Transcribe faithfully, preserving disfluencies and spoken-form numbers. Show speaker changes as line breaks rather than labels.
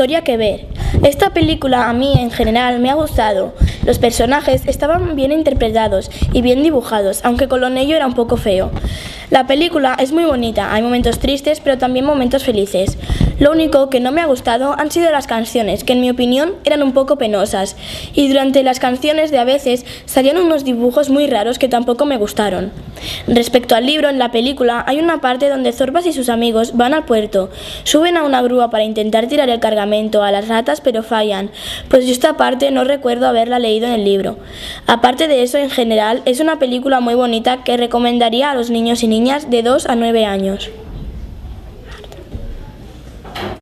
historia que ver. Esta película a mí en general me ha gustado. Los personajes estaban bien interpretados y bien dibujados, aunque Colonello era un poco feo. La película es muy bonita, hay momentos tristes pero también momentos felices. Lo único que no me ha gustado han sido las canciones, que en mi opinión eran un poco penosas, y durante las canciones de a veces salían unos dibujos muy raros que tampoco me gustaron. Respecto al libro, en la película hay una parte donde Zorbas y sus amigos van al puerto, suben a una grúa para intentar tirar el cargamento a las ratas pero fallan, pues yo esta parte no recuerdo haberla leído en el libro. Aparte de eso, en general, es una película muy bonita que recomendaría a los niños y niñas de dos a nueve años.